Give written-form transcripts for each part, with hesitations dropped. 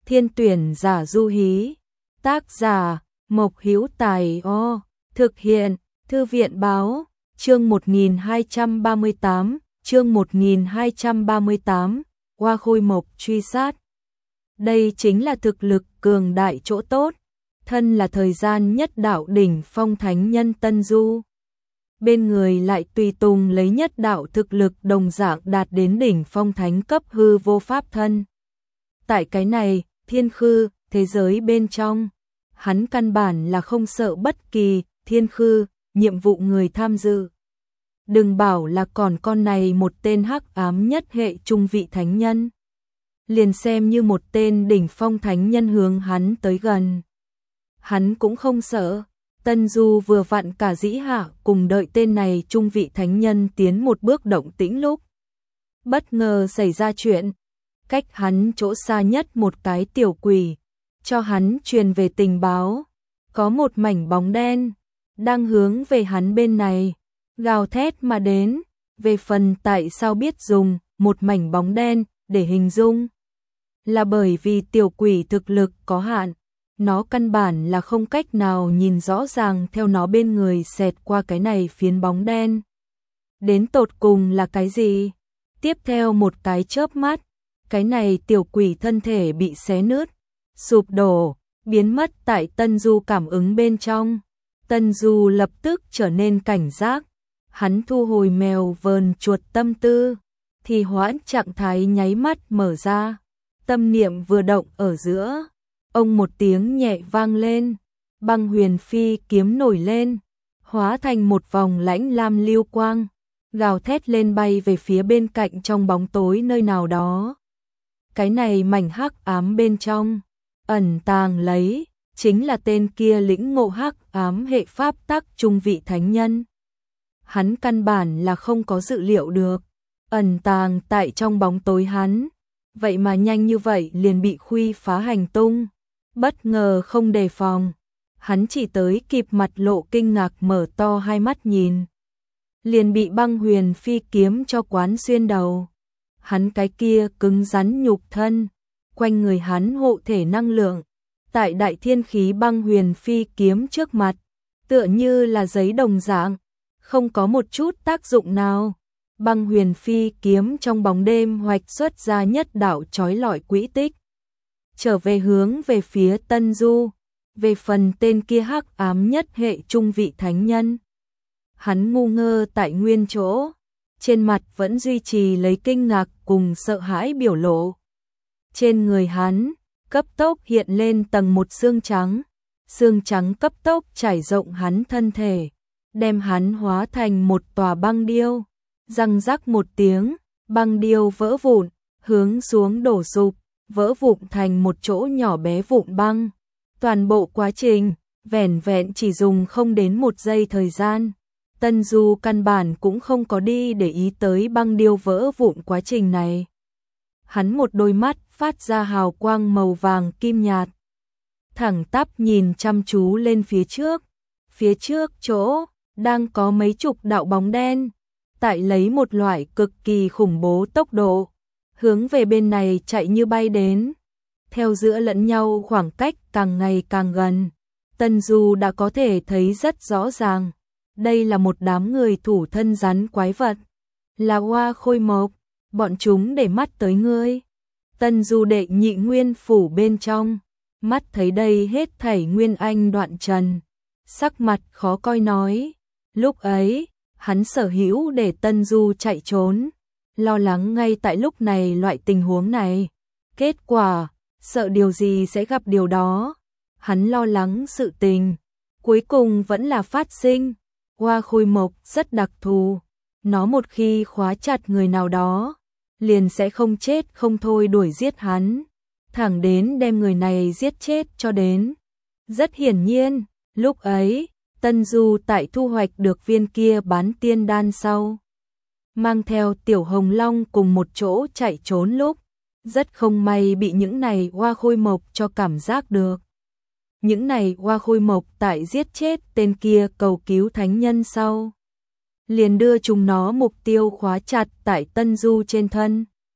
Thiên tuyển giả du hí. Tác giả Mộc Hữu Tài. Thực hiện Thư viện báo. Chương 1238, chương 1238, Hoa Khôi Mộc truy sát. Đây chính là thực lực cường đại chỗ tốt, thân là thời gian nhất đạo đỉnh phong thánh nhân Tân Du. Bên người lại tùy tùng lấy nhất đạo thực lực đồng dạng đạt đến đỉnh phong thánh cấp hư vô pháp thân. Tại cái này, thiên khư, thế giới bên trong, hắn căn bản là không sợ bất kỳ thiên khư, nhiệm vụ người tham dự. Đừng bảo là còn con này một tên hắc ám nhất hệ trung vị thánh nhân. Liền xem như một tên đỉnh phong thánh nhân hướng hắn tới gần, hắn cũng không sợ. Tân Du vừa vặn cả dĩ hạ cùng đợi tên này trung vị thánh nhân tiến một bước động tĩnh lúc bất ngờ xảy ra chuyện. Cách hắn chỗ xa nhất một cái tiểu quỷ cho hắn truyền về tình báo, có một mảnh bóng đen đang hướng về hắn bên này gào thét mà đến. Về phần tại sao biết dùng một mảnh bóng đen để hình dung, là bởi vì tiểu quỷ thực lực có hạn, nó căn bản là không cách nào nhìn rõ ràng theo nó bên người xẹt qua cái này phiến bóng đen đến tột cùng là cái gì. Tiếp theo một cái chớp mắt, cái này tiểu quỷ thân thể bị xé nứt, sụp đổ, biến mất tại Tân Du cảm ứng bên trong. Tân Du lập tức trở nên cảnh giác, hắn thu hồi mèo vờn chuột tâm tư, thì hoãn trạng thái nháy mắt mở ra. Tâm niệm vừa động ở giữa, ông một tiếng nhẹ vang lên, băng huyền phi kiếm nổi lên, hóa thành một vòng lãnh lam lưu quang, gào thét lên bay về phía bên cạnh trong bóng tối nơi nào đó. Cái này mảnh hắc ám bên trong, ẩn tàng lấy, chính là tên kia lĩnh ngộ hắc ám hệ pháp tắc trung vị thánh nhân. Hắn căn bản là không có dự liệu được, ẩn tàng tại trong bóng tối hắn, vậy mà nhanh như vậy liền bị khuy phá hành tung. Bất ngờ không đề phòng, hắn chỉ tới kịp mặt lộ kinh ngạc mở to hai mắt nhìn, liền bị băng huyền phi kiếm cho quán xuyên đầu. Hắn cái kia cứng rắn nhục thân, quanh người hắn hộ thể năng lượng, tại đại thiên khí băng huyền phi kiếm trước mặt, tựa như là giấy đồng dạng, không có một chút tác dụng nào. Băng huyền phi kiếm trong bóng đêm hoạch xuất ra nhất đạo chói lọi quỹ tích, trở về hướng về phía Tân Du. Về phần tên kia hắc ám nhất hệ trung vị thánh nhân, hắn ngu ngơ tại nguyên chỗ, trên mặt vẫn duy trì lấy kinh ngạc cùng sợ hãi biểu lộ. Trên người hắn cấp tốc hiện lên tầng một xương trắng cấp tốc trải rộng hắn thân thể, đem hắn hóa thành một tòa băng điêu. Răng rắc một tiếng, băng điêu vỡ vụn, hướng xuống đổ sụp, vỡ vụn thành một chỗ nhỏ bé vụn băng. Toàn bộ quá trình, vẻn vẹn chỉ dùng không đến một giây thời gian. Tân Du căn bản cũng không có đi để ý tới băng điêu vỡ vụn quá trình này. Hắn một đôi mắt phát ra hào quang màu vàng kim nhạt, thẳng tắp nhìn chăm chú lên phía trước chỗ, đang có mấy chục đạo bóng đen, tại lấy một loại cực kỳ khủng bố tốc độ, hướng về bên này chạy như bay đến. Theo giữa lẫn nhau khoảng cách càng ngày càng gần, Tân Du đã có thể thấy rất rõ ràng, đây là một đám người thủ thân rắn quái vật, là Hoa Khôi Mộc, bọn chúng để mắt tới ngươi. Tân Du đệ nhị nguyên phủ bên trong, mắt thấy đây hết thảy nguyên anh đoạn trần, sắc mặt khó coi nói, lúc ấy hắn sở hữu để Tân Du chạy trốn, lo lắng ngay tại lúc này loại tình huống này, kết quả sợ điều gì sẽ gặp điều đó. Hắn lo lắng sự tình cuối cùng vẫn là phát sinh. Hoa Khôi Mộc rất đặc thù, nó một khi khóa chặt người nào đó, liền sẽ không chết không thôi đuổi giết hắn, thẳng đến đem người này giết chết cho đến. Rất hiển nhiên, lúc ấy Tân Du tại thu hoạch được viên kia bán tiên đan sau, mang theo Tiểu Hồng Long cùng một chỗ chạy trốn lúc, rất không may bị những này Hoa Khôi Mộc cho cảm giác được. Những này Hoa Khôi Mộc tại giết chết tên kia cầu cứu thánh nhân sau, liền đưa chúng nó mục tiêu khóa chặt tại Tân Du trên thân.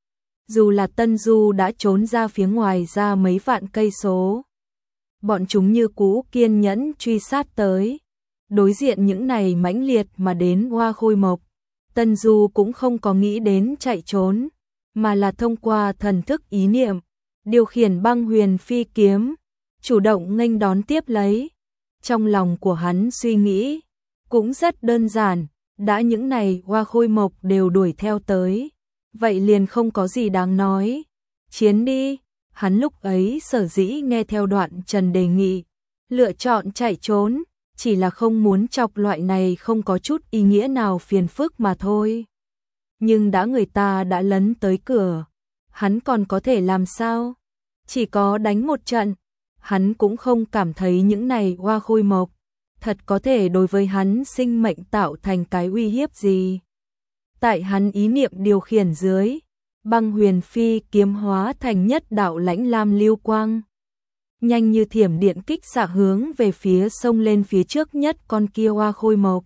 Dù là Tân Du đã trốn ra phía ngoài ra mấy vạn cây số, bọn chúng như cũ kiên nhẫn truy sát tới. Đối diện những này mãnh liệt mà đến Hoa Khôi Mộc, Tân Du cũng không có nghĩ đến chạy trốn, mà là thông qua thần thức ý niệm, điều khiển băng huyền phi kiếm, chủ động nghênh đón tiếp lấy. Trong lòng của hắn suy nghĩ cũng rất đơn giản, đã những này Hoa Khôi Mộc đều đuổi theo tới, vậy liền không có gì đáng nói, chiến đi. Hắn lúc ấy sở dĩ nghe theo Đoạn Trần đề nghị, lựa chọn chạy trốn, chỉ là không muốn chọc loại này không có chút ý nghĩa nào phiền phức mà thôi. Nhưng người ta đã lấn tới cửa, hắn còn có thể làm sao? Chỉ có đánh một trận, hắn cũng không cảm thấy những này Hoa Khôi Mộc thật có thể đối với hắn sinh mệnh tạo thành cái uy hiếp gì. Tại hắn ý niệm điều khiển dưới, băng huyền phi kiếm hóa thành nhất đạo lãnh lam lưu quang, nhanh như thiểm điện kích xạ hướng về phía sông lên phía trước nhất con kia Hoa Khôi Mộc.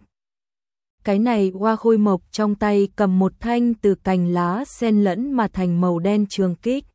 Cái này Hoa Khôi Mộc trong tay cầm một thanh từ cành lá xen lẫn mà thành màu đen trường kích.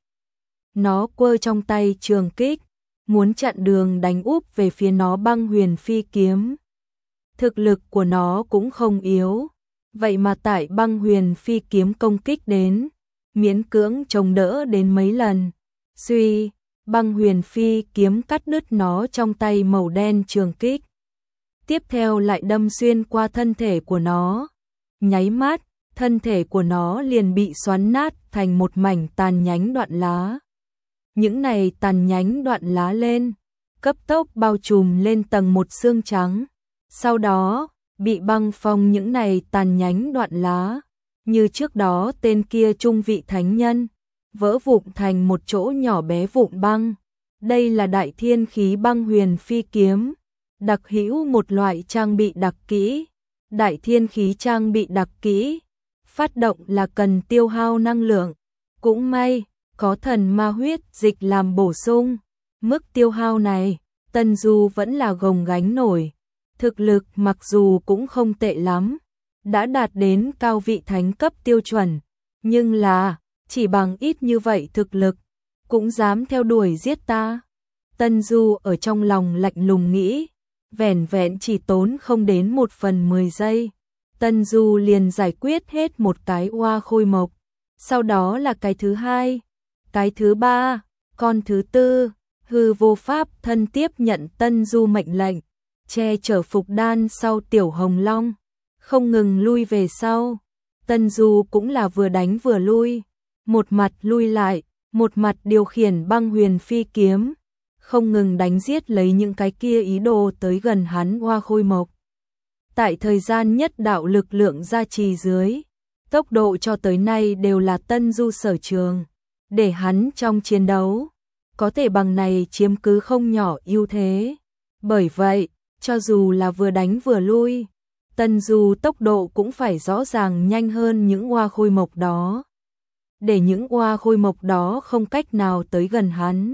Nó quơ trong tay trường kích, muốn chặn đường đánh úp về phía nó băng huyền phi kiếm. Thực lực của nó cũng không yếu, vậy mà tại băng huyền phi kiếm công kích đến, miễn cưỡng chống đỡ đến mấy lần. Suy, băng huyền phi kiếm cắt đứt nó trong tay màu đen trường kích. Tiếp theo lại đâm xuyên qua thân thể của nó. Nháy mắt, thân thể của nó liền bị xoắn nát thành một mảnh tàn nhánh đoạn lá. Những này tàn nhánh đoạn lá lên, cấp tốc bao trùm lên tầng một xương trắng. Sau đó, bị băng phong những này tàn nhánh đoạn lá, như trước đó tên kia trung vị thánh nhân, vỡ vụn thành một chỗ nhỏ bé vụn băng. Đây là đại thiên khí băng huyền phi kiếm, đặc hữu một loại trang bị đặc kỹ. Đại thiên khí trang bị đặc kỹ, phát động là cần tiêu hao năng lượng. Cũng may, có thần ma huyết dịch làm bổ sung. Mức tiêu hao này, Tân Du vẫn là gồng gánh nổi. Thực lực mặc dù cũng không tệ lắm, đã đạt đến cao vị thánh cấp tiêu chuẩn, nhưng là, chỉ bằng ít như vậy thực lực, cũng dám theo đuổi giết ta. Tân Du ở trong lòng lạnh lùng nghĩ, vẻn vẹn chỉ tốn không đến 1/10 giây. Tân Du liền giải quyết hết một cái Hoa Khôi Mộc, sau đó là cái thứ hai, cái thứ ba, con thứ tư. Hư vô pháp thân tiếp nhận Tân Du mệnh lệnh, che chở phục đan sau Tiểu Hồng Long, không ngừng lui về sau. Tân Du cũng là vừa đánh vừa lui, một mặt lui lại, một mặt điều khiển băng huyền phi kiếm, không ngừng đánh giết lấy những cái kia ý đồ tới gần hắn Hoa Khôi Mộc. Tại thời gian nhất đạo lực lượng gia trì dưới, tốc độ cho tới nay đều là Tân Du sở trường, để hắn trong chiến đấu có thể bằng này chiếm cứ không nhỏ ưu thế. Bởi vậy, cho dù là vừa đánh vừa lui, Tân Du tốc độ cũng phải rõ ràng nhanh hơn những Hoa Khôi Mộc đó, để những Hoa Khôi Mộc đó không cách nào tới gần hắn.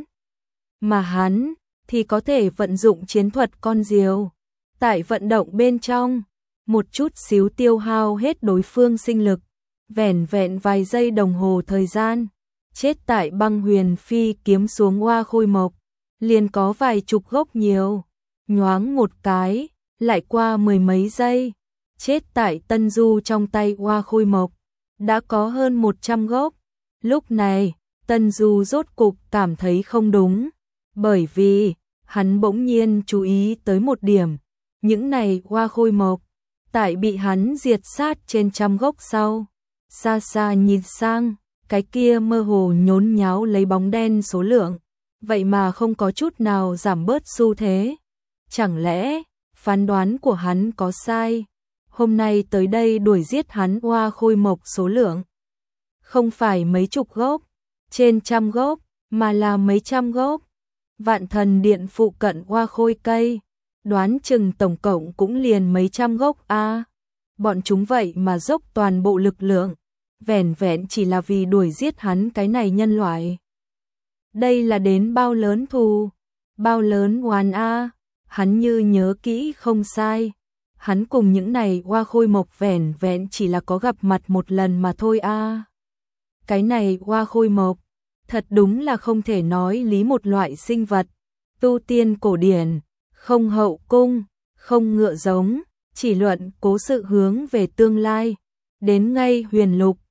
Mà hắn thì có thể vận dụng chiến thuật con diều, tại vận động bên trong, một chút xíu tiêu hao hết đối phương sinh lực, vẻn vẹn vài giây đồng hồ thời gian, chết tại băng huyền phi kiếm xuống Hoa Khôi Mộc, liền có vài chục gốc nhiều, nhoáng một cái, lại qua mười mấy giây, chết tại Tân Du trong tay Hoa Khôi Mộc, đã có hơn 100 gốc. Lúc này, Tân Du rốt cục cảm thấy không đúng, bởi vì hắn bỗng nhiên chú ý tới một điểm, những này Hoa Khôi Mộc, tại bị hắn diệt sát trên trăm gốc sau, xa xa nhìn sang, cái kia mơ hồ nhốn nháo lấy bóng đen số lượng, vậy mà không có chút nào giảm bớt xu thế. Chẳng lẽ, phán đoán của hắn có sai? Hôm nay tới đây đuổi giết hắn Hoa Khôi Mộc số lượng, không phải mấy chục gốc, trên trăm gốc, mà là mấy trăm gốc. Vạn Thần Điện phụ cận Hoa Khôi cây, đoán chừng tổng cộng cũng liền mấy trăm gốc a. Bọn chúng vậy mà dốc toàn bộ lực lượng, vẻn vẹn chỉ là vì đuổi giết hắn cái này nhân loại. Đây là đến bao lớn thù, bao lớn oán a. Hắn như nhớ kỹ không sai, hắn cùng những này Hoa Khôi Mộc vẻn vẹn chỉ là có gặp mặt một lần mà thôi a. cái này Hoa Khôi Mộc, thật đúng là không thể nói lý một loại sinh vật, tu tiên cổ điển, không hậu cung, không ngựa giống, chỉ luận cố sự hướng về tương lai, đến ngay huyền lục,